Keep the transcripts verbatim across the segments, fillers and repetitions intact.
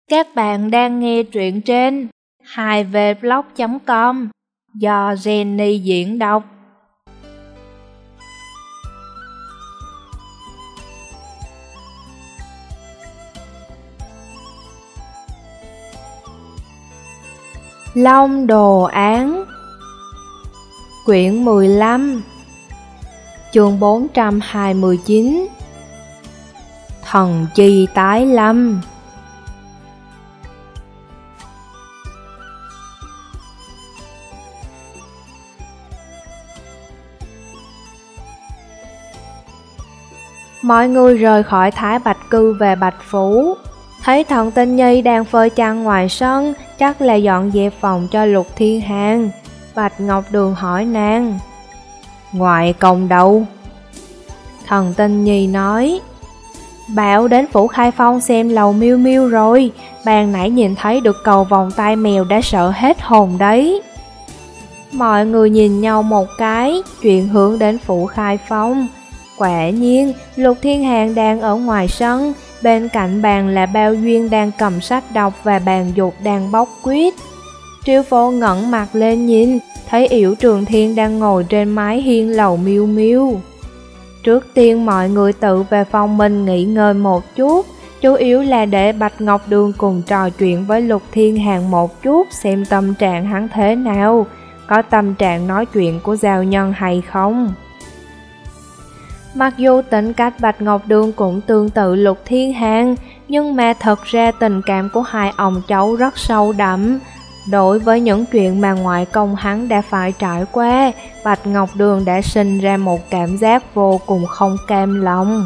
Các bạn đang nghe truyện trên hai v blog chấm com do Jenny diễn đọc. Long đồ án, quyển mười lăm, chương bốn trăm hai mươi chín. Thần chi tái lâm. Mọi người rời khỏi Thái Bạch Cư về Bạch Phủ. Thấy Thần Tinh Nhi đang phơi chăn ngoài sân, chắc là dọn dẹp phòng cho Lục Thiên Hàn. Bạch Ngọc Đường hỏi nàng: "Ngoại công đâu?" Thần Tinh Nhi nói: "Bảo đến Phủ Khai Phong xem lầu Miêu Miêu rồi, ban nãy nhìn thấy được cầu vòng tay mèo đã sợ hết hồn đấy." Mọi người nhìn nhau một cái, chuyển hướng đến Phủ Khai Phong. Quả nhiên, Lục Thiên Hàn đang ở ngoài sân, bên cạnh bàn là Bao Duyên đang cầm sách đọc và Bàn Dục đang bóc quýt. Triêu Phổ ngẩng mặt lên nhìn, thấy Yểu Trường Thiên đang ngồi trên mái hiên lầu Miêu Miêu. Trước tiên mọi người tự về phòng mình nghỉ ngơi một chút, chủ yếu là để Bạch Ngọc Đường cùng trò chuyện với Lục Thiên Hàn một chút, xem tâm trạng hắn thế nào, có tâm trạng nói chuyện của giao nhân hay không. Mặc dù tính cách Bạch Ngọc Đường cũng tương tự Lục Thiên Hàn, nhưng mà thật ra tình cảm của hai ông cháu rất sâu đậm. Đối với những chuyện mà ngoại công hắn đã phải trải qua, Bạch Ngọc Đường đã sinh ra một cảm giác vô cùng không cam lòng.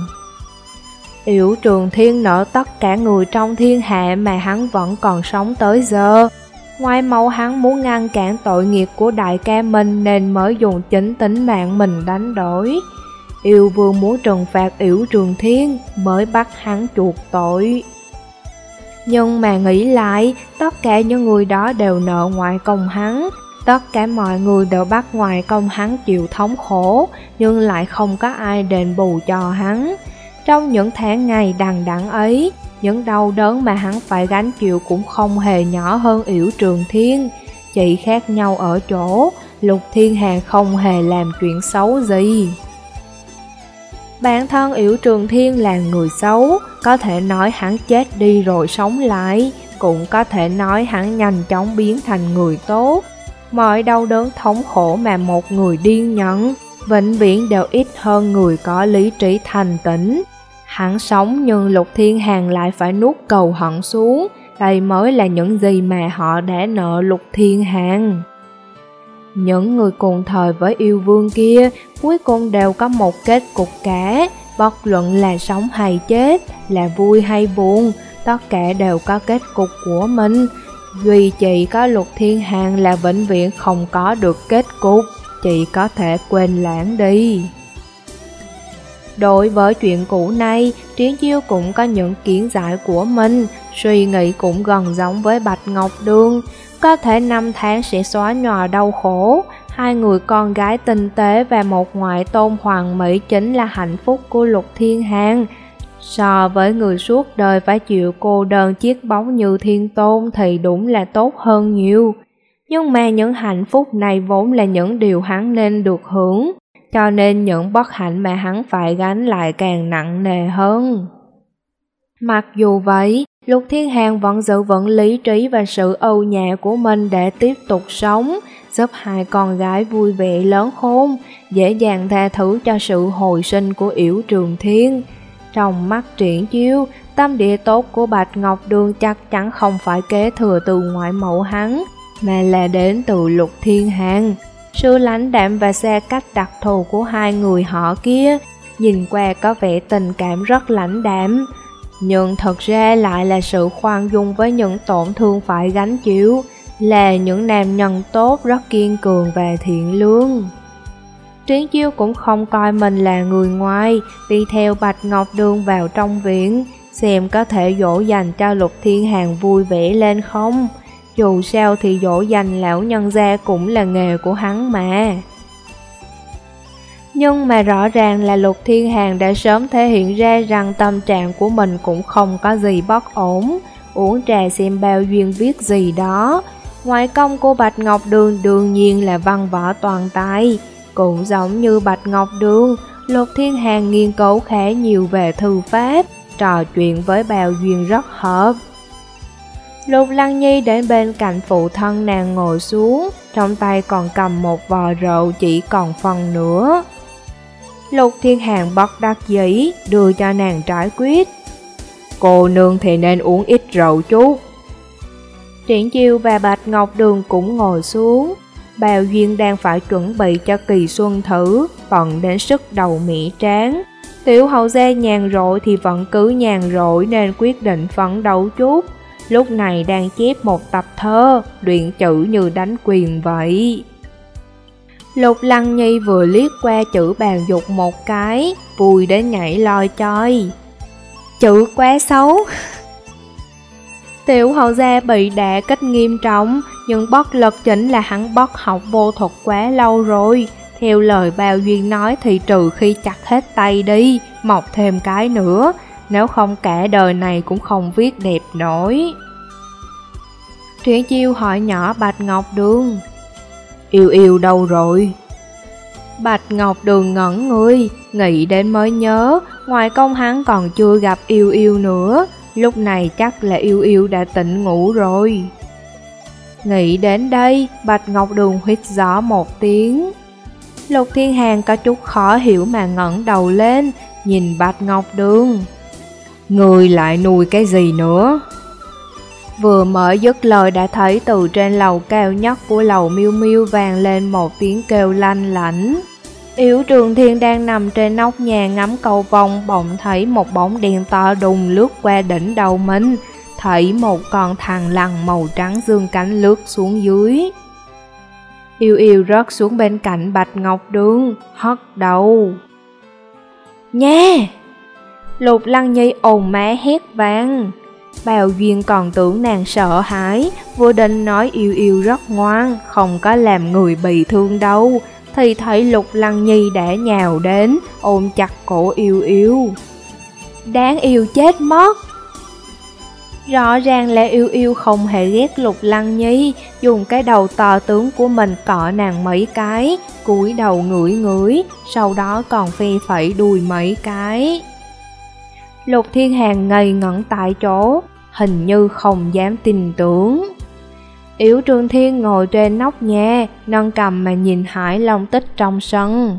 Yểu Trường Thiên nợ tất cả người trong thiên hạ mà hắn vẫn còn sống tới giờ. Ngoài mẫu hắn muốn ngăn cản tội nghiệp của đại ca mình nên mới dùng chính tính mạng mình đánh đổi. Yêu Vương muốn trừng phạt Yểu Trường Thiên mới bắt hắn chuộc tội. Nhưng mà nghĩ lại, tất cả những người đó đều nợ ngoại công hắn. Tất cả mọi người đều bắt ngoại công hắn chịu thống khổ, nhưng lại không có ai đền bù cho hắn. Trong những tháng ngày đằng đẵng ấy, những đau đớn mà hắn phải gánh chịu cũng không hề nhỏ hơn Yểu Trường Thiên. Chỉ khác nhau ở chỗ, Lục Thiên Hàn không hề làm chuyện xấu gì. Bản thân Yểu Trường Thiên là người xấu, có thể nói hắn chết đi rồi sống lại, cũng có thể nói hắn nhanh chóng biến thành người tốt. Mọi đau đớn thống khổ mà một người điên nhận, vĩnh viễn đều ít hơn người có lý trí thành tỉnh. Hắn sống nhưng Lục Thiên Hàn lại phải nuốt cầu hận xuống, đây mới là những gì mà họ đã nợ Lục Thiên Hàn. Những người cùng thời với yêu vương kia cuối cùng đều có một kết cục cả, bất luận là sống hay chết, là vui hay buồn, tất cả đều có kết cục của mình. Duy chỉ có Lục Thiên Hàn là vĩnh viễn không có được kết cục, chỉ có thể quên lãng đi. Đối với chuyện cũ này, Triển Chiêu cũng có những kiến giải của mình, suy nghĩ cũng gần giống với Bạch Ngọc Đường. Có thể năm tháng sẽ xóa nhòa đau khổ, hai người con gái tinh tế và một ngoại tôn hoàng mỹ chính là hạnh phúc của Lục Thiên Hàn. So với người suốt đời phải chịu cô đơn chiếc bóng như Thiên Tôn thì đúng là tốt hơn nhiều. Nhưng mà những hạnh phúc này vốn là những điều hắn nên được hưởng, cho nên những bất hạnh mà hắn phải gánh lại càng nặng nề hơn. Mặc dù vậy, Lục Thiên Hàn vẫn giữ vững lý trí và sự ưu nhã của mình để tiếp tục sống, giúp hai con gái vui vẻ lớn khôn, dễ dàng tha thứ cho sự hồi sinh của Yểu Trường Thiên. Trong mắt Triển Chiêu, tâm địa tốt của Bạch Ngọc Đường chắc chắn không phải kế thừa từ ngoại mẫu hắn, mà là đến từ Lục Thiên Hàn. Sự lãnh đạm và xa cách đặc thù của hai người họ kia, nhìn qua có vẻ tình cảm rất lãnh đạm, nhưng thật ra lại là sự khoan dung với những tổn thương phải gánh chịu, là những nam nhân tốt rất kiên cường và thiện lương. Triển Chiêu cũng không coi mình là người ngoài, đi theo Bạch Ngọc Đường vào trong viện, xem có thể dỗ dành cho Lục Thiên Hàn vui vẻ lên không. Dù sao thì dỗ dành lão nhân gia cũng là nghề của hắn mà. Nhưng mà rõ ràng là Lục Thiên Hàn đã sớm thể hiện ra rằng tâm trạng của mình cũng không có gì bất ổn. uống trà xem bao duyên viết gì đó. Ngoại công của Bạch Ngọc Đường đương nhiên là văn võ toàn tài. Cũng giống như Bạch Ngọc Đường, Lục Thiên Hàn nghiên cứu khá nhiều về thư pháp, trò chuyện với Bào Duyên rất hợp. Lục Lăng Nhi đến bên cạnh phụ thân nàng ngồi xuống, trong tay còn cầm một vò rượu chỉ còn phần nữa. Lục Thiên Hàn bất đắc dĩ đưa cho nàng trái quyết. Cô nương thì nên uống ít rượu chút. Triển Chiêu và Bạch Ngọc Đường cũng ngồi xuống. Bào Duyên đang phải chuẩn bị cho kỳ xuân thử, bận đến sức đầu mẻ trán. Tiểu hậu gia nhàn rỗi thì vẫn cứ nhàn rỗi nên quyết định phấn đấu chút. Lúc này đang chép một tập thơ, luyện chữ như đánh quyền vậy. Lục Lăng Nhi vừa liếc qua chữ bàn dục một cái, vui đến nhảy loi choi. Chữ quá xấu. Tiểu hậu gia bị đả kích nghiêm trọng, nhưng bất lực chính là hắn bất học vô thuật quá lâu rồi. Theo lời Bào Duyên nói thì trừ khi chặt hết tay đi, mọc thêm cái nữa, nếu không cả đời này cũng không viết đẹp nổi. Triển Chiêu hỏi nhỏ Bạch Ngọc Đường, Yêu Yêu đâu rồi? Bạch Ngọc Đường ngẩn người, nghĩ đến mới nhớ, ngoài công hắn còn chưa gặp Yêu Yêu nữa, lúc này chắc là Yêu Yêu đã tỉnh ngủ rồi. Nghĩ đến đây, Bạch Ngọc Đường huýt gió một tiếng. Lục Thiên Hàn có chút khó hiểu mà ngẩng đầu lên, nhìn Bạch Ngọc Đường. Người lại nuôi cái gì nữa? Vừa mới dứt lời đã thấy từ trên lầu cao nhất của lầu Miêu Miêu vang lên một tiếng kêu lanh lảnh. Yểu Trường Thiên đang nằm trên nóc nhà ngắm cầu vồng, bỗng thấy một bóng đèn to đùng lướt qua đỉnh đầu mình, thấy một con thằn lằn màu trắng dương cánh lướt xuống dưới. Yêu Yêu rớt xuống bên cạnh Bạch Ngọc Đường, hất đầu. Nha! Lục Lăng Nhi ồn má hét vang. Bào Duyên còn tưởng nàng sợ hãi, vừa định nói Yêu Yêu rất ngoan, không có làm người bị thương đâu, thì thấy Lục Lăng Nhi đã nhào đến, ôm chặt cổ Yêu Yêu. Đáng yêu chết mất! Rõ ràng là Yêu Yêu không hề ghét Lục Lăng Nhi, dùng cái đầu to tướng của mình cọ nàng mấy cái, cúi đầu ngửi ngửi, sau đó còn phe phẩy đuôi mấy cái. Lục Thiên Hàn ngây ngẩn tại chỗ, hình như không dám tin tưởng. Yểu Trường Thiên ngồi trên nóc nhà, nâng cầm mà nhìn Hải Long Tích trong sân.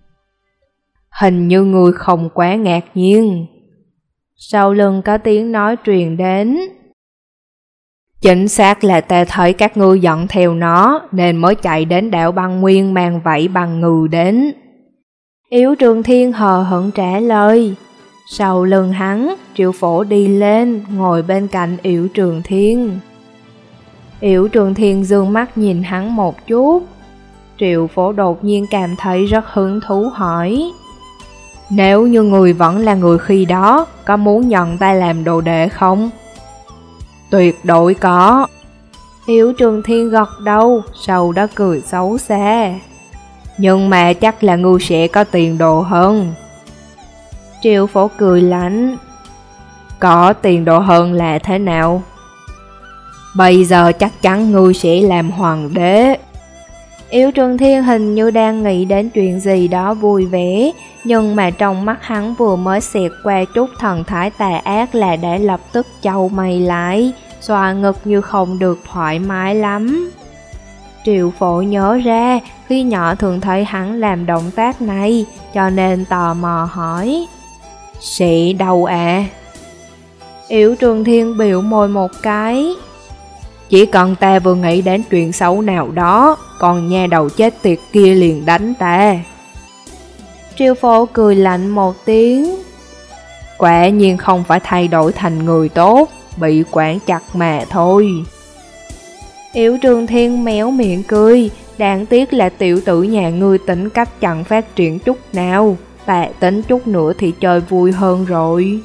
Hình như người không quá ngạc nhiên. Sau lưng có tiếng nói truyền đến. Chính xác là ta thấy các ngươi dẫn theo nó, nên mới chạy đến đảo băng nguyên mang vảy bằng ngừ đến. Yểu Trường Thiên hờ hững trả lời. Sau lưng hắn, Triệu Phổ đi lên, ngồi bên cạnh Yểu Trường Thiên. Yểu Trường Thiên dương mắt nhìn hắn một chút. Triệu Phổ đột nhiên cảm thấy rất hứng thú hỏi. Nếu như người vẫn là người khi đó, có muốn nhận ta làm đồ đệ không? Tuyệt đối có. Yểu Trường Thiên gật đầu, sau đó cười xấu xa. Nhưng mà chắc là ngươi sẽ có tiền đồ hơn. Triệu Phổ cười lạnh. Có tiền đồ hơn là thế nào? Bây giờ chắc chắn ngươi sẽ làm hoàng đế. Yểu Trường Thiên hình như đang nghĩ đến chuyện gì đó vui vẻ, nhưng mà trong mắt hắn vừa mới xẹt qua chút thần thái tà ác là đã lập tức chau mày lại, xoa ngực như không được thoải mái lắm. Triệu Phổ nhớ ra khi nhỏ thường thấy hắn làm động tác này, cho nên tò mò hỏi. Sẽ đâu à? Yểu Trường Thiên biểu môi một cái. Chỉ cần ta vừa nghĩ đến chuyện xấu nào đó, còn nha đầu chết tiệt kia liền đánh ta. Triệu Phổ cười lạnh một tiếng. Quả nhiên không phải thay đổi thành người tốt, bị quản chặt mà thôi. Yểu Trường Thiên méo miệng cười. Đáng tiếc là tiểu tử nhà ngươi tính cách chẳng phát triển chút nào, tạ tính chút nữa thì chơi vui hơn rồi.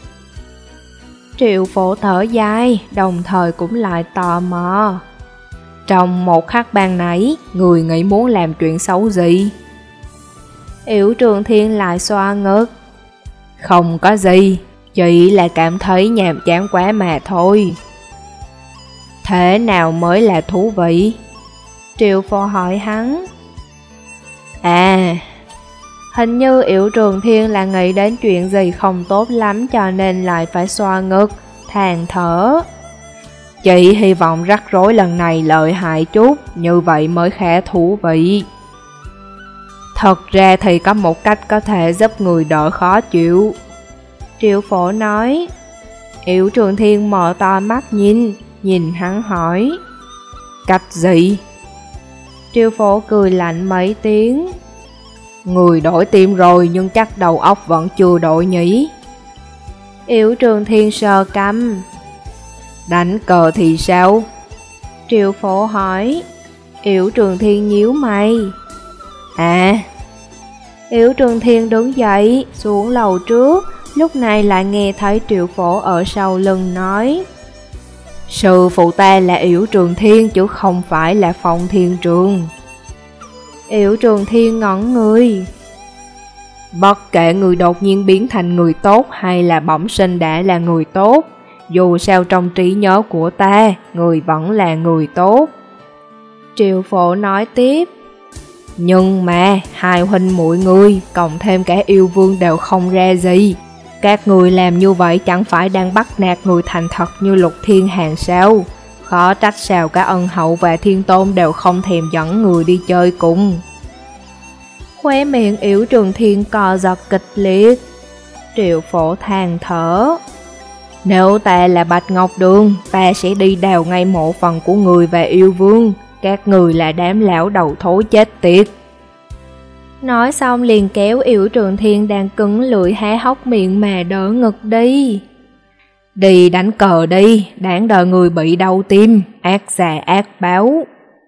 Triệu Phổ thở dài, đồng thời cũng lại tò mò. Trong một khắc ban nãy, người nghĩ muốn làm chuyện xấu gì? Yểu Trường Thiên lại xoa ngực. Không có gì, chỉ là cảm thấy nhàm chán quá mà thôi. Thế nào mới là thú vị? Triệu Phổ hỏi hắn. À, hình như Yểu Trường Thiên là nghĩ đến chuyện gì không tốt lắm cho nên lại phải xoa ngực, than thở. Chị hy vọng rắc rối lần này lợi hại chút, như vậy mới khá thú vị. Thật ra thì có một cách có thể giúp người đỡ khó chịu. Triệu Phổ nói. Yểu Trường Thiên mở to mắt nhìn, nhìn hắn hỏi. Cách gì? Triệu Phổ cười lạnh mấy tiếng. Người đổi tim rồi nhưng chắc đầu óc vẫn chưa đổi nhỉ? Yểu Trường Thiên sờ cằm. Đánh cờ thì sao? Triệu Phổ hỏi. Yểu Trường Thiên nhíu mày. À. Yểu Trường Thiên đứng dậy, xuống lầu trước, lúc này lại nghe thấy Triệu Phổ ở sau lưng nói. Sư phụ ta là Yểu Trường Thiên chứ không phải là Phong Thiên Trường. Yểu Trường Thiên ngẩn người. Bất kể người đột nhiên biến thành người tốt hay là bẩm sinh đã là người tốt, dù sao trong trí nhớ của ta, người vẫn là người tốt. Triệu Phổ nói tiếp. Nhưng mà hai huynh muội người, cộng thêm cả yêu vương đều không ra gì. Các người làm như vậy chẳng phải đang bắt nạt người thành thật như Lục Thiên Hàn sao? Khó trách sao cả Ân Hậu và Thiên Tôn đều không thèm dẫn người đi chơi cùng. Khóe miệng Yểu Trường Thiên co giật kịch liệt. Triệu Phổ than thở. Nếu ta là Bạch Ngọc Đường, ta sẽ đi đào ngay mộ phần của người và yêu vương. Các người là đám lão đầu thối chết tiệt. Nói xong liền kéo Yểu Trường Thiên đang cứng lưỡi há hốc miệng mà đỡ ngực đi. Đi đánh cờ đi, đáng đời người bị đau tim, ác già ác báo.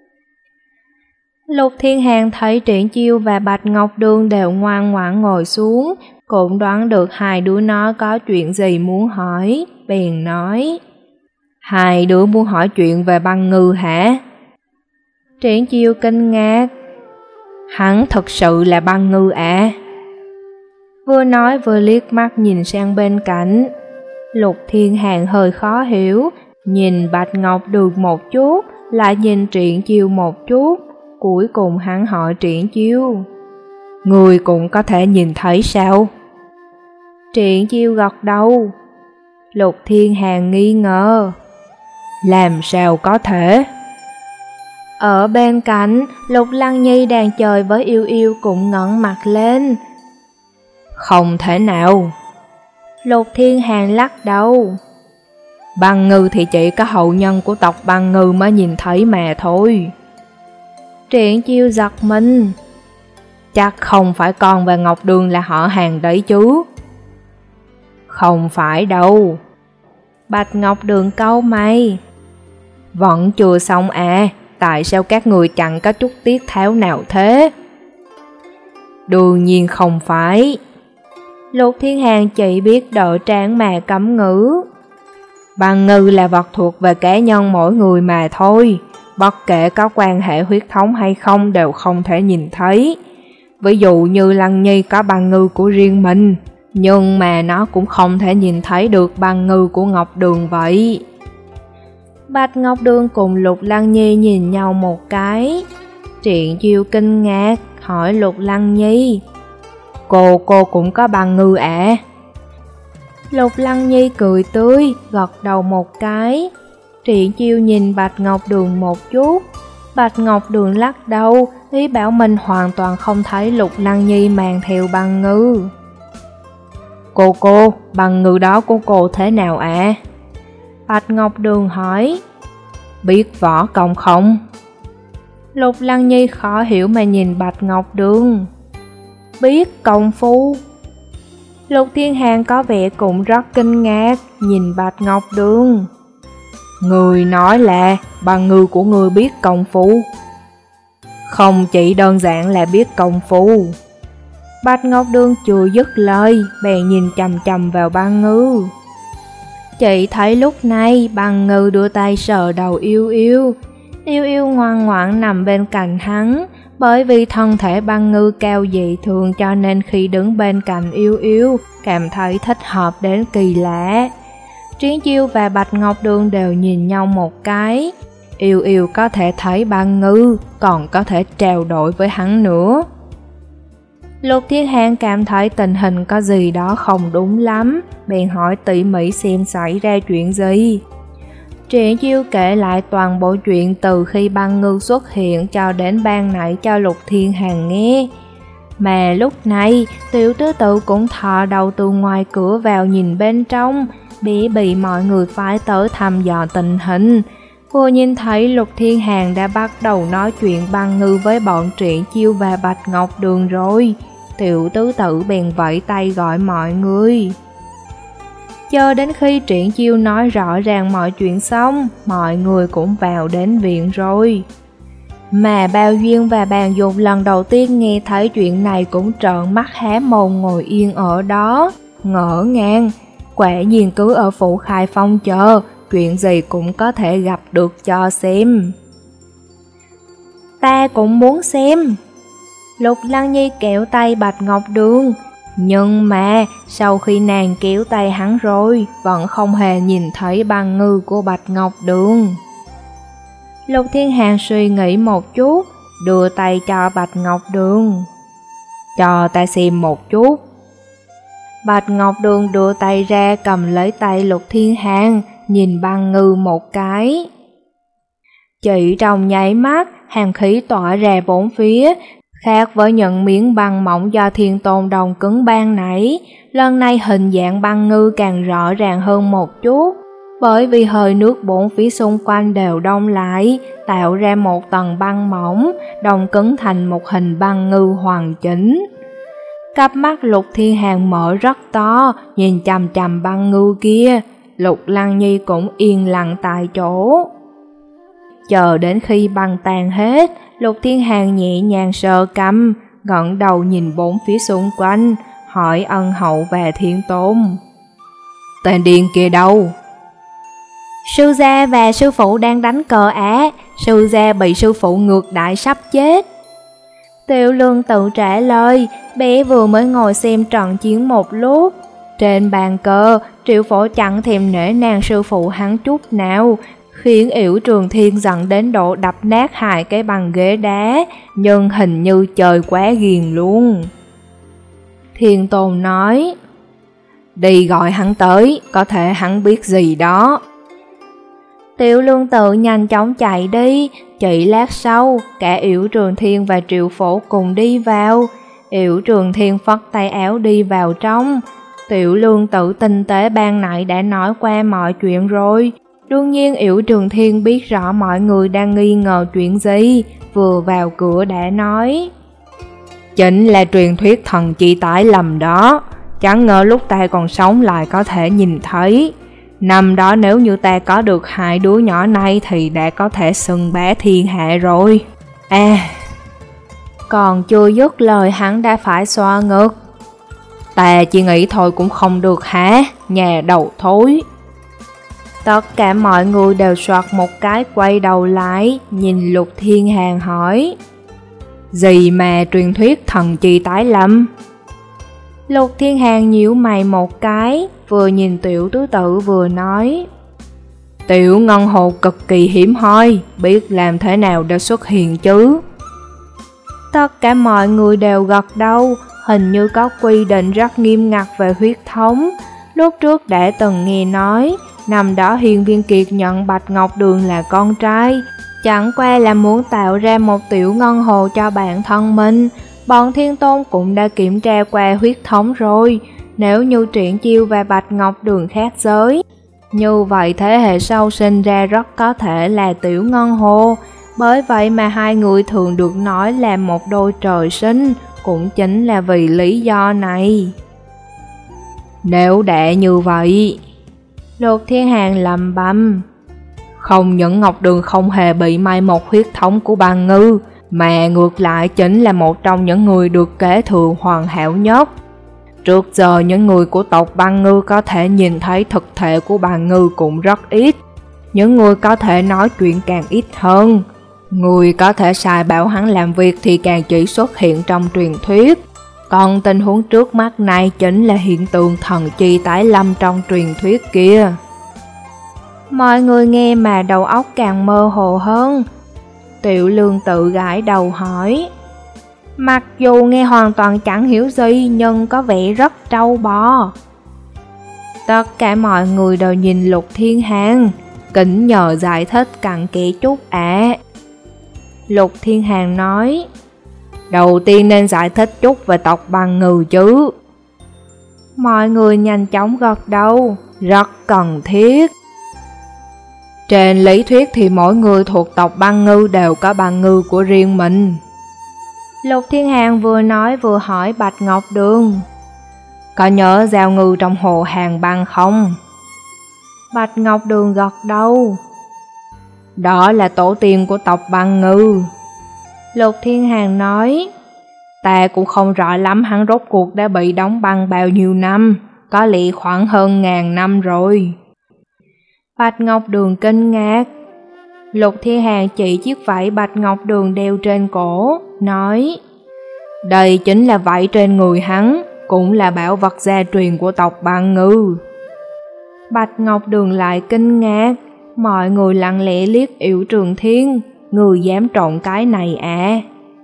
Lục Thiên Hàn thấy Triển Chiêu và Bạch Ngọc Đường đều ngoan ngoãn ngồi xuống, cũng đoán được hai đứa nó có chuyện gì muốn hỏi, bèn nói. Hai đứa muốn hỏi chuyện về băng ngư hả? Triển Chiêu kinh ngạc. Hắn thật sự là băng ngư à? Vừa nói vừa liếc mắt nhìn sang bên cạnh. Lục Thiên Hàn hơi khó hiểu, nhìn Bạch Ngọc Đường một chút, lại nhìn Triển Chiêu một chút, cuối cùng hắn hỏi Triển Chiêu. Người cũng có thể nhìn thấy sao? Triển Chiêu gật đầu. Lục Thiên Hàn nghi ngờ. Làm sao có thể? Ở bên cạnh, Lục Lăng Nhi đang chơi với Yêu Yêu cũng ngẩng mặt lên. Không thể nào. Lục Thiên Hàn lắc đầu. Băng ngư thì chỉ có hậu nhân của tộc băng ngư mới nhìn thấy mà thôi. Triển Chiêu giật mình. Chắc không phải con và Ngọc Đường là họ hàng đấy chứ? Không phải đâu. Bạch Ngọc Đường cau mày. Vẫn chưa xong à, tại sao các người chẳng có chút tiết tháo nào thế? Đương nhiên không phải. Lục Thiên Hàn chỉ biết đỡ tráng mà cấm ngữ. Băng ngư là vật thuộc về cá nhân mỗi người mà thôi, bất kể có quan hệ huyết thống hay không đều không thể nhìn thấy. Ví dụ như Lăng Nhi có băng ngư của riêng mình, nhưng mà nó cũng không thể nhìn thấy được băng ngư của Ngọc Đường vậy. Bạch Ngọc Đường cùng Lục Lăng Nhi nhìn nhau một cái. Triển Chiêu kinh ngạc, hỏi Lục Lăng Nhi. Cô, cô cũng có băng ngư ạ? À? Lục Lăng Nhi cười tươi, gật đầu một cái. Triển Chiêu nhìn Bạch Ngọc Đường một chút. Bạch Ngọc Đường lắc đầu, ý bảo mình hoàn toàn không thấy Lục Lăng Nhi mang theo băng ngư. Cô cô, băng ngư đó của cô thế nào ạ? À? Bạch Ngọc Đường hỏi. Biết võ công không? Lục Lăng Nhi khó hiểu mà nhìn Bạch Ngọc Đường. Biết công phu. Lục Thiên Hàn có vẻ cũng rất kinh ngạc, nhìn Bạch Ngọc Đường. Người nói là băng ngư của người biết công phu. Không chỉ đơn giản là biết công phu. Bạch Ngọc Đường chưa dứt lời, bèn nhìn chằm chằm vào băng ngư. Chị thấy lúc này băng ngư đưa tay sờ đầu Yêu Yêu. Yêu Yêu ngoan ngoãn nằm bên cạnh hắn, bởi vì thân thể băng ngư cao dị thường cho nên khi đứng bên cạnh Yêu Yêu, cảm thấy thích hợp đến kỳ lạ. Triển Chiêu và Bạch Ngọc Đường đều nhìn nhau một cái. Yêu Yêu có thể thấy Băng Ngư, còn có thể trao đổi với hắn nữa. Lục Thiên Hàn cảm thấy tình hình có gì đó không đúng lắm, bèn hỏi tỉ mỉ xem xảy ra chuyện gì. Triển Chiêu kể lại toàn bộ chuyện từ khi Băng Ngư xuất hiện cho đến ban nãy cho Lục Thiên Hàn nghe. Mà lúc này, Tiểu Tứ Tự cũng thò đầu từ ngoài cửa vào nhìn bên trong, bị bị mọi người phái tới thăm dò tình hình. Vừa nhìn thấy Lục Thiên Hàn đã bắt đầu nói chuyện Băng Ngư với bọn Triển Chiêu và Bạch Ngọc Đường rồi. Tiểu Tứ Tự bèn vẫy tay gọi mọi người. Cho đến khi Triển Chiêu nói rõ ràng mọi chuyện xong, mọi người cũng vào đến viện rồi. Mà Bao Duyên và Bàn Dục lần đầu tiên nghe thấy chuyện này cũng trợn mắt há mồm ngồi yên ở đó, ngỡ ngàng. Quả nhiên cứ ở phủ Khai Phong chờ, chuyện gì cũng có thể gặp được cho xem. Ta cũng muốn xem. Lục Lăng Nhi kéo tay Bạch Ngọc Đường, nhưng mà sau khi nàng kéo tay hắn rồi, vẫn không hề nhìn thấy Băng Ngư của Bạch Ngọc Đường. Lục Thiên Hàn suy nghĩ một chút, đưa tay cho Bạch Ngọc Đường. Cho ta xem một chút. Bạch Ngọc Đường đưa tay ra cầm lấy tay Lục Thiên Hàn, nhìn Băng Ngư một cái. Chỉ trong nháy mắt, hàn khí tỏa ra bốn phía, khác với những miếng băng mỏng do Thiên Tôn đồng cứng ban nãy, lần này hình dạng Băng Ngư càng rõ ràng hơn một chút, bởi vì hơi nước bốn phía xung quanh đều đông lại, tạo ra một tầng băng mỏng, đồng cứng thành một hình Băng Ngư hoàn chỉnh. Cặp mắt Lục Thiên Hàn mở rất to, nhìn chằm chằm Băng Ngư kia. Lục Lăng Nhi cũng yên lặng tại chỗ. Chờ đến khi băng tan hết, Lục Thiên Hàn nhẹ nhàng sờ cằm, ngẩng đầu nhìn bốn phía xung quanh, hỏi Ân Hậu và Thiên Tôn. Tên điên kia đâu? Sư gia và sư phụ đang đánh cờ Á, sư gia bị sư phụ ngược đại sắp chết. Tiểu Lương tự trả lời, bé vừa mới ngồi xem trận chiến một lúc. Trên bàn cờ, Triệu Phổ chẳng thèm nể nàng sư phụ hắn chút nào, khiến Yểu Trường Thiên giận đến độ đập nát hai cái bằng ghế đá, nhưng hình như trời quá ghiền luôn. Thiên Tôn nói, đi gọi hắn tới, có thể hắn biết gì đó. Tiểu Lương tự nhanh chóng chạy đi, chỉ lát sau, cả Yểu Trường Thiên và Triệu Phổ cùng đi vào. Yểu Trường Thiên phất tay áo đi vào trong. Tiểu Lương tự tinh tế ban nãy đã nói qua mọi chuyện rồi. Đương nhiên Yểu Trường Thiên biết rõ mọi người đang nghi ngờ chuyện gì, vừa vào cửa đã nói. Chính là truyền thuyết thần chi tái lầm đó, chẳng ngờ lúc ta còn sống lại có thể nhìn thấy. Năm đó nếu như ta có được hai đứa nhỏ này thì đã có thể xưng bá thiên hạ rồi. À, còn chưa dứt lời hắn đã phải xoa ngực. Ta chỉ nghĩ thôi cũng không được hả, nhà đầu thối. Tất cả mọi người đều soạt một cái quay đầu lại, nhìn Lục Thiên Hàn hỏi. Gì mà truyền thuyết thần chi tái lâm? Lục Thiên Hàn nhíu mày một cái, vừa nhìn Tiểu Tứ Tự vừa nói. Tiểu ngân hồ cực kỳ hiếm hoi, biết làm thế nào để xuất hiện chứ? Tất cả mọi người đều gật đầu, hình như có quy định rất nghiêm ngặt về huyết thống. Lúc trước đã từng nghe nói, năm đó Hiên Viên Kiệt nhận Bạch Ngọc Đường là con trai, chẳng qua là muốn tạo ra một tiểu ngân hồ cho bản thân mình. Bọn Thiên Tôn cũng đã kiểm tra qua huyết thống rồi, nếu như Triển Chiêu và Bạch Ngọc Đường khác giới, như vậy thế hệ sau sinh ra rất có thể là tiểu ngân hồ. Bởi vậy mà hai người thường được nói là một đôi trời sinh, cũng chính là vì lý do này. Nếu đã như vậy, Lục Thiên Hàn lẩm bẩm, không những Ngọc Đường không hề bị mai một huyết thống của Băng Ngư, mà ngược lại chính là một trong những người được kế thừa hoàn hảo nhất. Trước giờ những người của tộc Băng Ngư có thể nhìn thấy thực thể của Băng Ngư cũng rất ít, những người có thể nói chuyện càng ít hơn. Người có thể sai bảo hắn làm việc thì càng chỉ xuất hiện trong truyền thuyết. Còn tình huống trước mắt này chính là hiện tượng thần chi tái lâm trong truyền thuyết kia. Mọi người nghe mà đầu óc càng mơ hồ hơn. Tiểu Lương tự gãi đầu hỏi. Mặc dù nghe hoàn toàn chẳng hiểu gì nhưng có vẻ rất trâu bò. Tất cả mọi người đều nhìn Lục Thiên Hàn, kính nhờ giải thích cặn kẽ chút ạ. À. Lục Thiên Hàn nói, đầu tiên nên giải thích chút về tộc Băng Ngư chứ. Mọi người nhanh chóng gật đầu, rất cần thiết. Trên lý thuyết thì mỗi người thuộc tộc Băng Ngư đều có Băng Ngư của riêng mình. Lục Thiên Hàn vừa nói vừa hỏi Bạch Ngọc Đường, có nhớ giao ngư trong hồ Hàn Băng không? Bạch Ngọc Đường gật đầu. Đó là tổ tiên của tộc Băng Ngư. Lục Thiên Hàn nói, ta cũng không rõ lắm hắn rốt cuộc đã bị đóng băng bao nhiêu năm, có lẽ khoảng hơn ngàn năm rồi. Bạch Ngọc Đường kinh ngạc. Lục Thiên Hàn chỉ chiếc vảy Bạch Ngọc Đường đeo trên cổ, nói, đây chính là vảy trên người hắn, cũng là bảo vật gia truyền của tộc Băng Ngư. Bạch Ngọc Đường lại kinh ngạc, mọi người lặng lẽ liếc Yểu Trường Thiên, người dám trộn cái này à?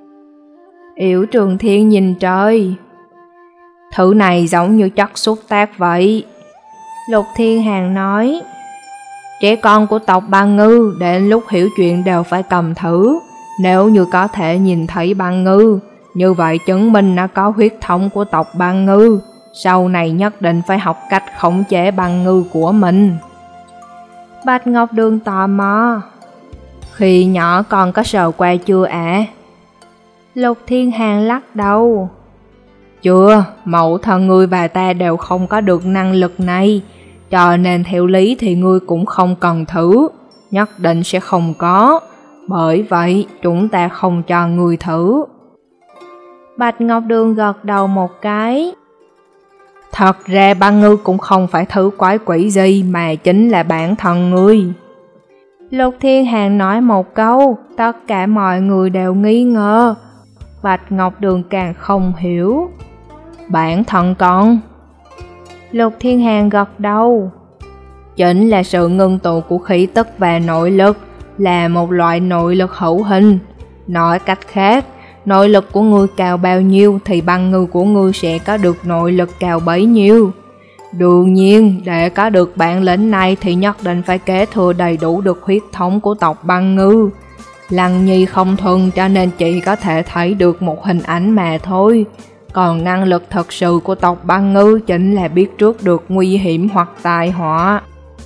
Yểu Trường Thiên nhìn trời, thứ này giống như chất xúc tác vậy. Lục Thiên Hàn nói, trẻ con của tộc Băng Ngư đến lúc hiểu chuyện đều phải cầm thử, nếu như có thể nhìn thấy Băng Ngư, như vậy chứng minh nó có huyết thống của tộc Băng Ngư, sau này nhất định phải học cách khống chế Băng Ngư của mình. Bạch Ngọc Đường tò mò, khi nhỏ con có sờ qua chưa ạ? À? Lục Thiên Hàn lắc đầu, chưa, mẫu thân ngươi và ta đều không có được năng lực này, cho nên theo lý thì ngươi cũng không cần thử, nhất định sẽ không có, bởi vậy chúng ta không cho ngươi thử. Bạch Ngọc Đường gật đầu một cái. Thật ra Băng Ngư cũng không phải thứ quái quỷ gì mà chính là bản thân ngươi. Lục Thiên Hàn nói một câu, tất cả mọi người đều nghi ngờ. Bạch Ngọc Đường càng không hiểu. Bản thân con? Lục Thiên Hàn gật đầu. Chính là sự ngưng tụ của khí tức và nội lực, là một loại nội lực hữu hình. Nói cách khác, nội lực của ngươi cao bao nhiêu thì Băng Ngư của ngươi sẽ có được nội lực cao bấy nhiêu. Đương nhiên, để có được bản lĩnh này thì nhất định phải kế thừa đầy đủ được huyết thống của tộc Băng Ngư. Lăng Nhi không thuần cho nên chỉ có thể thấy được một hình ảnh mà thôi. Còn năng lực thật sự của tộc Băng Ngư chính là biết trước được nguy hiểm hoặc tai họa.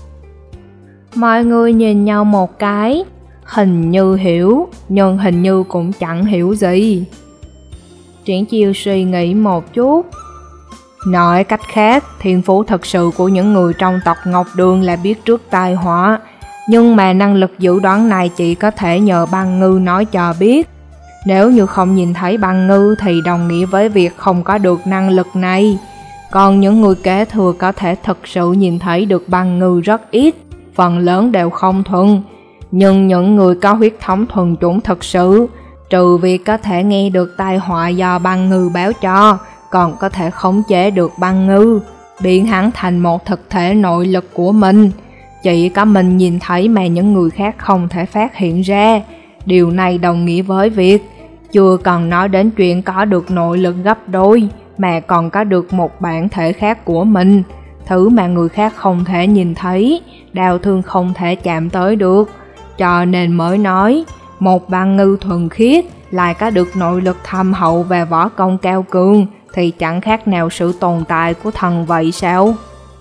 Mọi người nhìn nhau một cái, hình như hiểu, nhưng hình như cũng chẳng hiểu gì. Triển Chiêu suy nghĩ một chút. Nói cách khác, thiên phú thật sự của những người trong tộc Ngọc Đường là biết trước tai họa, nhưng mà năng lực dự đoán này chỉ có thể nhờ Băng Ngư nói cho biết. Nếu như không nhìn thấy Băng Ngư thì đồng nghĩa với việc không có được năng lực này. Còn những người kế thừa có thể thực sự nhìn thấy được Băng Ngư rất ít, phần lớn đều không thuần. Nhưng những người có huyết thống thuần chủng thực sự, trừ việc có thể nghe được tai họa do Băng Ngư báo cho, còn có thể khống chế được Băng Ngư, biến hắn thành một thực thể nội lực của mình. Chỉ có mình nhìn thấy mà những người khác không thể phát hiện ra. Điều này đồng nghĩa với việc chưa cần nói đến chuyện có được nội lực gấp đôi, mà còn có được một bản thể khác của mình, thứ mà người khác không thể nhìn thấy, đau thương không thể chạm tới được. Cho nên mới nói, một Băng Ngư thuần khiết lại có được nội lực thâm hậu và võ công cao cường thì chẳng khác nào sự tồn tại của thần vậy sao?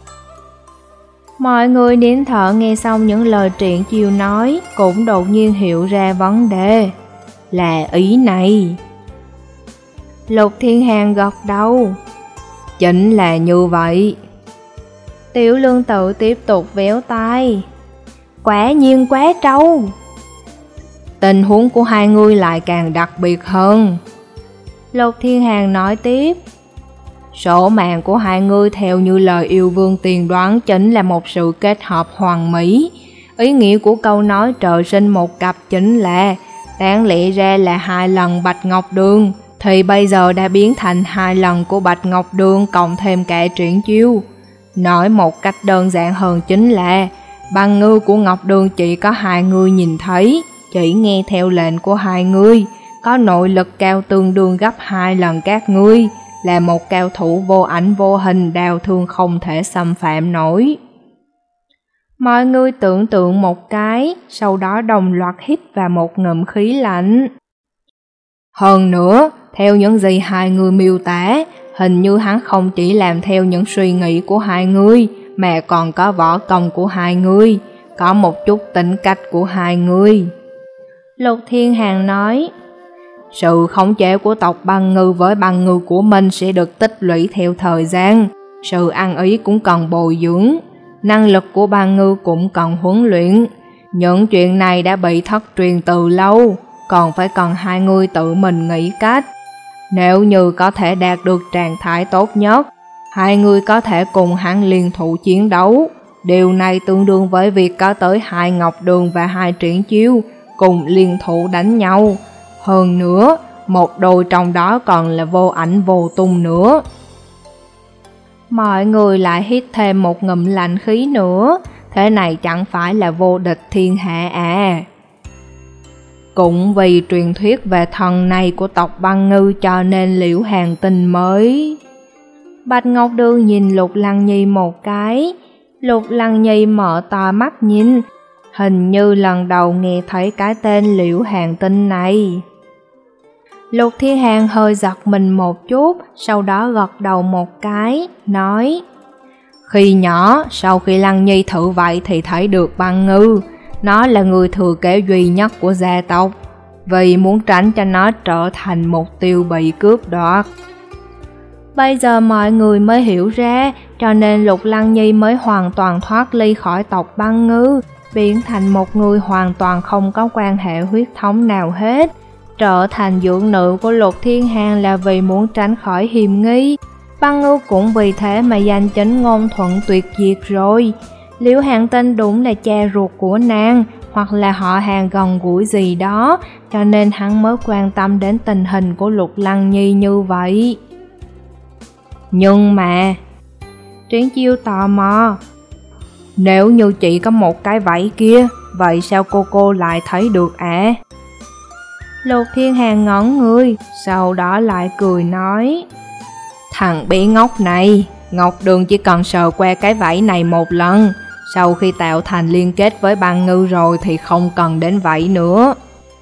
Mọi người nín thở nghe xong những lời Triển Chiêu nói, cũng đột nhiên hiểu ra vấn đề. Là ý này. Lục Thiên Hàn gật đầu. Chính là như vậy. Tiểu Lương Tự tiếp tục véo tai. Quả nhiên quá trâu. Tình huống của hai người lại càng đặc biệt hơn. Lục Thiên Hàn nói tiếp. Số mạng của hai người theo như lời yêu vương tiên đoán chính là một sự kết hợp hoàn mỹ. Ý nghĩa của câu nói trời sinh một cặp chính là đáng lẽ ra là hai lần Bạch Ngọc Đường, thì bây giờ đã biến thành hai lần của Bạch Ngọc Đường cộng thêm cả Triển Chiêu. Nói một cách đơn giản hơn chính là Băng ngư của Ngọc Đường chỉ có hai người nhìn thấy, chỉ nghe theo lệnh của hai người, có nội lực cao tương đương gấp hai lần các ngươi, là một cao thủ vô ảnh vô hình, đau thương không thể xâm phạm nổi. Mọi người tưởng tượng một cái, sau đó đồng loạt hít vào một ngụm khí lạnh. Hơn nữa, theo những gì hai người miêu tả, hình như hắn không chỉ làm theo những suy nghĩ của hai người, mà còn có võ công của hai người, có một chút tính cách của hai người. Lục Thiên Hàn nói, sự khống chế của tộc Băng Ngư với Băng Ngư của mình sẽ được tích lũy theo thời gian, sự ăn ý cũng cần bồi dưỡng, năng lực của Băng Ngư cũng cần huấn luyện. Những chuyện này đã bị thất truyền từ lâu, còn phải cần hai người tự mình nghĩ cách. Nếu như có thể đạt được trạng thái tốt nhất, hai người có thể cùng hắn liên thủ chiến đấu. Điều này tương đương với việc có tới hai Ngọc Đường và hai Triển Chiêu cùng liên thủ đánh nhau. Hơn nữa, một đôi trong đó còn là vô ảnh vô tung nữa. Mọi người lại hít thêm một ngụm lạnh khí nữa, thế này chẳng phải là vô địch thiên hạ à. Cũng vì truyền thuyết về thần này của tộc Băng Ngư cho nên Liễu Hàn Tinh mới. Bạch Ngọc Đường nhìn Lục Lăng Nhi một cái, Lục Lăng Nhi mở to mắt nhìn, hình như lần đầu nghe thấy cái tên Liễu Hàn Tinh này. Lục Thiên Hàn hơi giật mình một chút, sau đó gật đầu một cái, nói, khi nhỏ, sau khi Lăng Nhi thử vậy thì thấy được Băng Ngư, nó là người thừa kế duy nhất của gia tộc, vì muốn tránh cho nó trở thành mục tiêu bị cướp đoạt. Bây giờ mọi người mới hiểu ra, cho nên Lục Lăng Nhi mới hoàn toàn thoát ly khỏi tộc Băng Ngư, biến thành một người hoàn toàn không có quan hệ huyết thống nào hết. Trở thành dưỡng nữ của Lục Thiên Hàn là vì muốn tránh khỏi hiềm nghi. Băng Ngư cũng vì thế mà danh chính ngôn thuận tuyệt diệt rồi. Liễu Hàn Tinh đúng là cha ruột của nàng, hoặc là họ hàng gần gũi gì đó, cho nên hắn mới quan tâm đến tình hình của Lục Lăng Nhi như vậy. Nhưng mà... Triển Chiêu tò mò, nếu như chỉ có một cái vảy kia, vậy sao cô cô lại thấy được ạ? À? Lục Thiên Hàn ngẩn người, sau đó lại cười nói, thằng bé ngốc này, Ngọc Đường chỉ cần sờ qua cái vảy này một lần, sau khi tạo thành liên kết với Băng Ngư rồi thì không cần đến vảy nữa.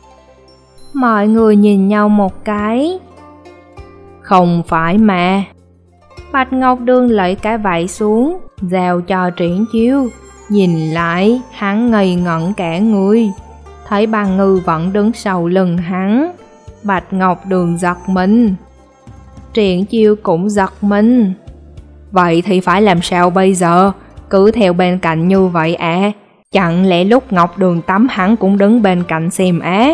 Mọi người nhìn nhau một cái. Không phải mà. Bạch Ngọc Đường lấy cái vảy xuống, giao cho Triển Chiêu. Nhìn lại, hắn ngây ngẩn cả người. Thấy Băng Ngư vẫn đứng sau lưng hắn. Bạch Ngọc Đường giật mình. Triển Chiêu cũng giật mình. Vậy thì phải làm sao bây giờ? Cứ theo bên cạnh như vậy à? Chẳng lẽ lúc Ngọc Đường tắm hắn cũng đứng bên cạnh xem á?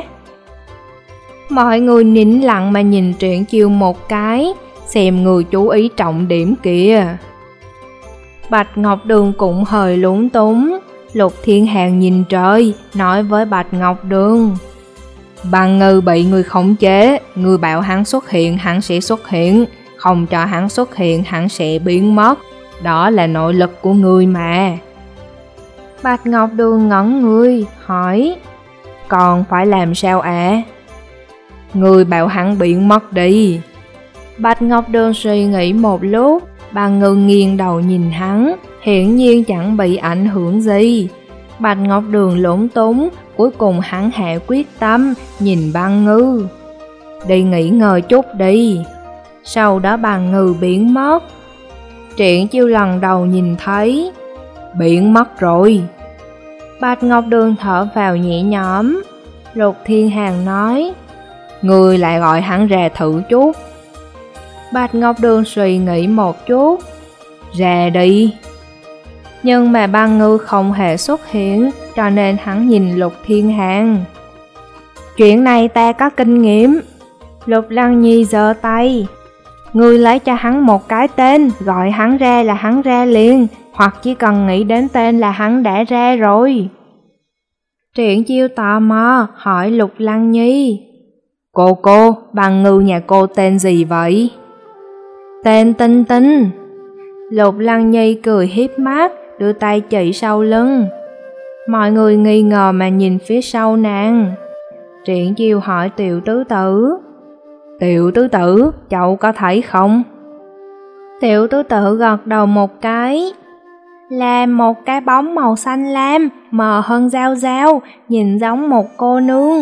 Mọi người nín lặng mà nhìn Triển Chiêu một cái, xem người chú ý trọng điểm kìa. Bạch Ngọc Đường cũng hơi lúng túng. Lục Thiên Hàn nhìn trời, nói với Bạch Ngọc Đường, Băng Ngư bị người khống chế, người bảo hắn xuất hiện hắn sẽ xuất hiện, không cho hắn xuất hiện hắn sẽ biến mất. Đó là nội lực của người mà. Bạch Ngọc Đường ngẩn người, hỏi, còn phải làm sao ạ? À? Người bảo hắn biến mất đi. Bạch Ngọc Đường suy nghĩ một lúc, Băng Ngư nghiêng đầu nhìn hắn, hiển nhiên chẳng bị ảnh hưởng gì. Bạch Ngọc Đường lúng túng, cuối cùng hắn hạ quyết tâm, nhìn Băng Ngư. Đi nghỉ ngơi chút đi. Sau đó Băng Ngư biến mất. Triển Chiêu lần đầu nhìn thấy. Biến mất rồi. Bạch Ngọc Đường thở vào nhẹ nhõm. Lục Thiên Hàn nói, người lại gọi hắn ra thử chút. Bạch Ngọc Đường suy nghĩ một chút. Ra đi. Nhưng mà Băng Ngư không hề xuất hiện, cho nên hắn nhìn Lục Thiên Hàn. Chuyện này ta có kinh nghiệm. Lục Lăng Nhi giơ tay. Ngươi lấy cho hắn một cái tên, gọi hắn ra là hắn ra liền, hoặc chỉ cần nghĩ đến tên là hắn đã ra rồi. Triển Chiêu tò mò, hỏi Lục Lăng Nhi, cô cô, Băng Ngư nhà cô tên gì vậy? Tên Tinh Tinh. Lục Lăng Nhi cười hiếp mắt, đưa tay chỉ sau lưng. Mọi người nghi ngờ mà nhìn phía sau nàng. Triển Chiêu hỏi Tiểu tứ tử: Tiểu tứ tử, cháu có thấy không? Tiểu tứ tử gật đầu một cái. Là một cái bóng màu xanh lam, mờ hơn dao dao, nhìn giống một cô nương.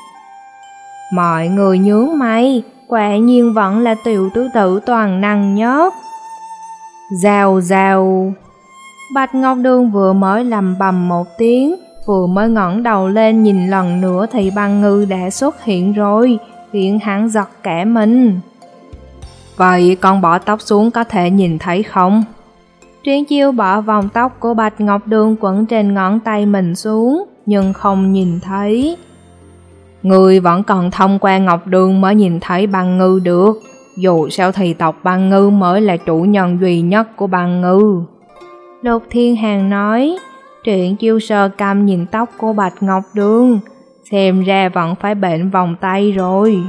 Mọi người nhướng mày, quả nhiên vẫn là Tiểu tứ tử toàn năng nhất. Dao dao. Bạch Ngọc Đường vừa mới lầm bầm một tiếng, vừa mới ngẩng đầu lên nhìn lần nữa thì Băng Ngư đã xuất hiện rồi, khiến hắn giật cả mình. Vậy con bỏ tóc xuống có thể nhìn thấy không? Triển Chiêu bỏ vòng tóc của Bạch Ngọc Đường quấn trên ngón tay mình xuống, nhưng không nhìn thấy. Người vẫn còn thông qua Ngọc Đường mới nhìn thấy Băng Ngư được, dù sao thì tộc Băng Ngư mới là chủ nhân duy nhất của Băng Ngư. Lục Thiên Hàn nói. Triển Chiêu sờ cằm nhìn tóc của Bạch Ngọc Đường, xem ra vẫn phải bệnh vòng tay rồi.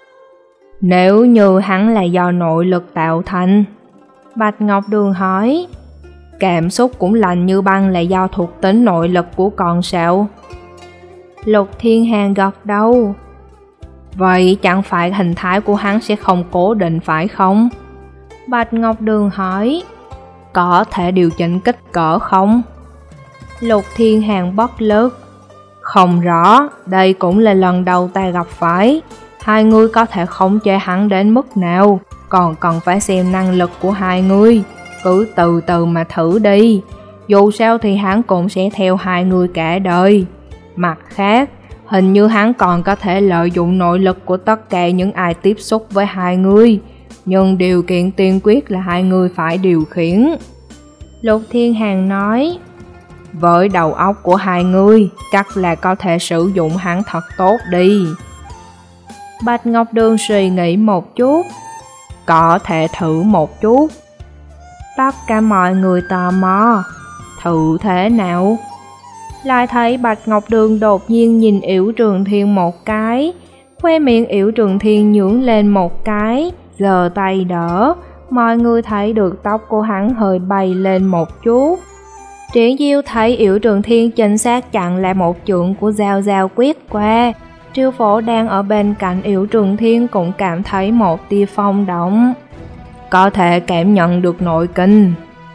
Nếu như hắn là do nội lực tạo thành? Bạch Ngọc Đường hỏi. Cảm xúc cũng lạnh như băng là do thuộc tính nội lực của con sao? Lục Thiên Hàn gật đầu. Vậy chẳng phải hình thái của hắn sẽ không cố định phải không? Bạch Ngọc Đường hỏi. Có thể điều chỉnh kích cỡ không? Lục Thiên Hàn bất lực. Không rõ, đây cũng là lần đầu ta gặp phải. Hai người có thể khống chế hắn đến mức nào, còn cần phải xem năng lực của hai người. Cứ từ từ mà thử đi, dù sao thì hắn cũng sẽ theo hai người cả đời. Mặt khác, hình như hắn còn có thể lợi dụng nội lực của tất cả những ai tiếp xúc với hai người, nhưng điều kiện tiên quyết là hai người phải điều khiển. Lục Thiên Hàn nói. Với đầu óc của hai người, chắc là có thể sử dụng hắn thật tốt đi. Bạch Ngọc Đường suy nghĩ một chút. Có thể thử một chút. Tất cả mọi người tò mò. Thử thế nào? Lại thấy Bạch Ngọc Đường đột nhiên nhìn Yểu Trường Thiên một cái. Khoe miệng Yểu Trường Thiên nhướng lên một cái, giơ tay đỡ. Mọi người thấy được tóc của hắn hơi bay lên một chút. Triển Chiêu thấy Yểu Trường Thiên chính xác chặn lại một chưởng của Giao Giao quyết qua. Triêu Phổ đang ở bên cạnh Yểu Trường Thiên cũng cảm thấy một tia phong động. Có thể cảm nhận được nội kinh.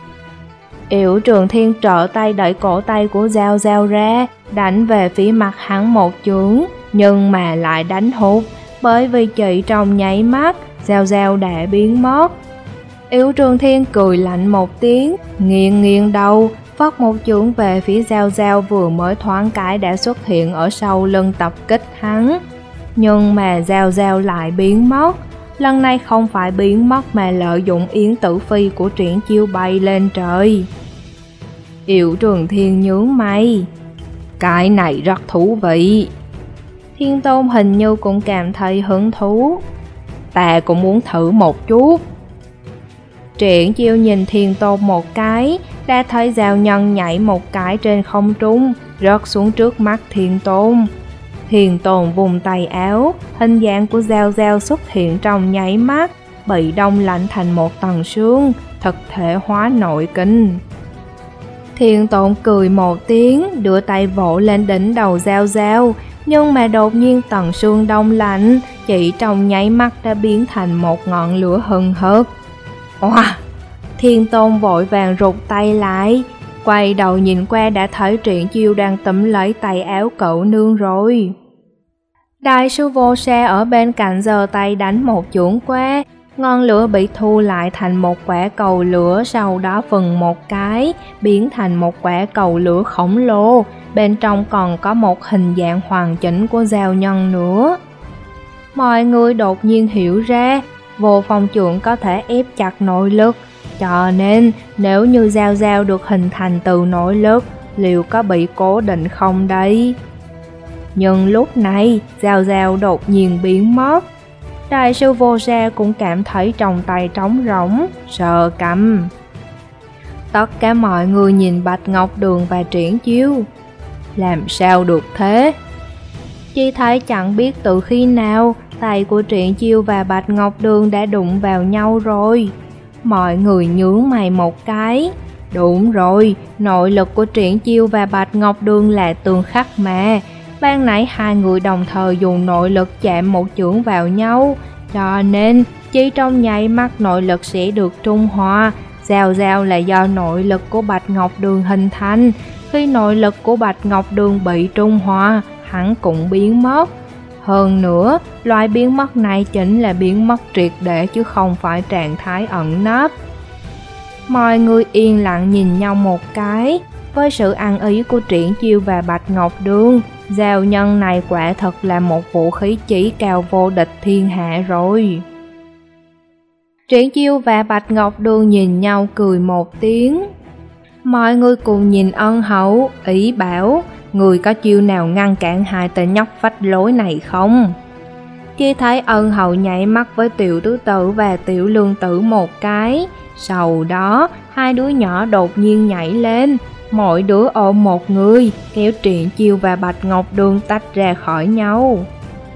Yểu Trường Thiên trợ tay đẩy cổ tay của Giao Giao ra, đánh về phía mặt hắn một chưởng, nhưng mà lại đánh hụt, bởi vì chỉ trong nháy mắt, Giao Giao đã biến mất. Yểu Trường Thiên cười lạnh một tiếng, nghiêng nghiêng đầu, phất một chưởng về phía Giao Giao vừa mới thoáng cái đã xuất hiện ở sau lưng tập kích hắn. Nhưng mà Giao Giao lại biến mất. Lần này không phải biến mất mà lợi dụng Yến Tử Phi của Triển Chiêu bay lên trời. Yểu Trường Thiên nhướng mày. Cái này rất thú vị. Thiên Tôn hình như cũng cảm thấy hứng thú. Ta cũng muốn thử một chút. Triển Chiêu nhìn Thiên Tôn một cái, đã thấy Giao Nhân nhảy một cái trên không trung, rớt xuống trước mắt Thiên Tôn. Thiên Tôn vùng tay áo, hình dạng của Giao Giao xuất hiện trong nháy mắt, bị đông lạnh thành một tầng sương, thực thể hóa nội kinh. Thiên Tôn cười một tiếng, đưa tay vỗ lên đỉnh đầu Giao Giao, nhưng mà đột nhiên tầng sương đông lạnh, chỉ trong nháy mắt đã biến thành một ngọn lửa hừng hực. Oa! Thiên Tôn vội vàng rụt tay lại, quay đầu nhìn qua đã thấy Triển Chiêu đang túm lấy tay áo cậu nương rồi. Đại sư Vô Sa ở bên cạnh giơ tay đánh một chưởng qua, ngọn lửa bị thu lại thành một quả cầu lửa, sau đó phừng một cái, biến thành một quả cầu lửa khổng lồ, bên trong còn có một hình dạng hoàn chỉnh của Giao Nhân nữa. Mọi người đột nhiên hiểu ra, Vô Phong Trượng có thể ép chặt nội lực, cho nên nếu như Giao Giao được hình thành từ nội lực, liệu có bị cố định không đây? Nhưng lúc này, Giao Giao đột nhiên biến mất. Đại sư Vô Sa cũng cảm thấy trong tay trống rỗng, sờ cằm. Tất cả mọi người nhìn Bạch Ngọc Đường và Triển Chiêu. Làm sao được thế? Chỉ thấy chẳng biết từ khi nào, tay của Triển Chiêu và Bạch Ngọc Đường đã đụng vào nhau rồi. Mọi người nhướng mày một cái, Đúng rồi, nội lực của Triển Chiêu và Bạch Ngọc Đường là tương khắc mà. Ban nãy hai người đồng thời dùng nội lực chạm một chưởng vào nhau, cho nên chỉ trong nháy mắt nội lực sẽ được trung hòa. Giao giao là do nội lực của Bạch Ngọc Đường hình thành, khi nội lực của Bạch Ngọc Đường bị trung hòa, hắn cũng biến mất. Hơn nữa, loại biến mất này chính là biến mất triệt để chứ không phải trạng thái ẩn nấp. Mọi người yên lặng nhìn nhau một cái, với sự ăn ý của Triển Chiêu và Bạch Ngọc Đường, giao nhân này quả thật là một vũ khí chí cao vô địch thiên hạ rồi. Triển Chiêu và Bạch Ngọc Đường nhìn nhau cười một tiếng. Mọi người cùng nhìn Ân Hậu, ý bảo, người có chiêu nào ngăn cản hai tên nhóc phách lối này không? Khi thấy Ân Hậu nhảy mắt với Tiểu Tứ Tử và Tiểu Lương Tử một cái, sau đó hai đứa nhỏ đột nhiên nhảy lên, mỗi đứa ôm một người, kéo Triển Chiêu và Bạch Ngọc Đường tách ra khỏi nhau.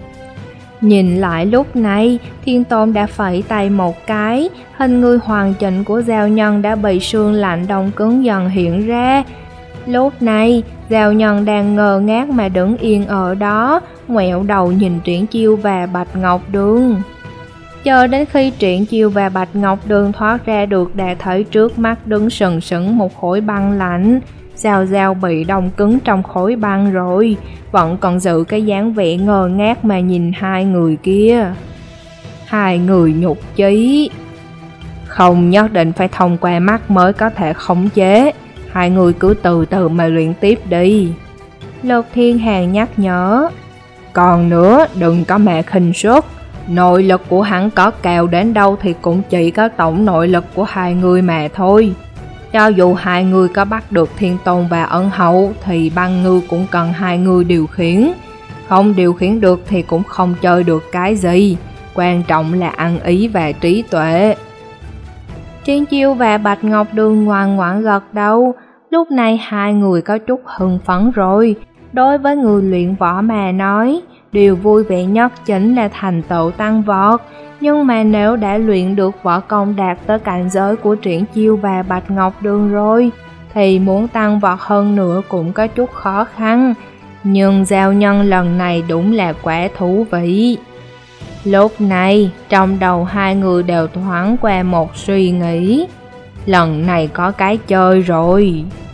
Nhìn lại lúc này, Thiên Tôn đã phẩy tay một cái, hình người hoàn chỉnh của giao nhân đã bị sương lạnh đông cứng dần hiện ra. Lúc này, giao nhân đang ngơ ngác mà đứng yên ở đó, ngoẹo đầu nhìn Triển Chiêu và Bạch Ngọc Đường. Chờ đến khi Triển Chiêu và Bạch Ngọc Đường thoát ra được đã thấy trước mắt đứng sừng sững một khối băng lạnh. Giao giao bị đông cứng trong khối băng rồi, vẫn còn giữ cái dáng vẻ ngơ ngác mà nhìn hai người kia. Hai người nhục chí. Không nhất định phải thông qua mắt mới có thể khống chế, hai người cứ từ từ mà luyện tiếp đi. Lục Thiên Hàn nhắc nhở. Còn nữa, đừng có mà khinh suất. Nội lực của hắn có cao đến đâu thì cũng chỉ có tổng nội lực của hai người mà thôi. Cho dù hai người có bắt được Thiên Tôn và Ân Hậu thì băng ngư cũng cần hai người điều khiển. Không điều khiển được thì cũng không chơi được cái gì. Quan trọng là ăn ý và trí tuệ. Triển Chiêu và Bạch Ngọc Đường ngoan ngoãn gật đầu. Lúc này hai người có chút hưng phấn rồi. Đối với người luyện võ mà nói, điều vui vẻ nhất chính là thành tựu tăng vọt. Nhưng mà nếu đã luyện được võ công đạt tới cảnh giới của Triển Chiêu và Bạch Ngọc Đường rồi, thì muốn tăng vọt hơn nữa cũng có chút khó khăn. Nhưng giao nhân lần này đúng là quá thú vị. Lúc này, trong đầu hai người đều thoáng qua một suy nghĩ. Lần này có cái chơi rồi.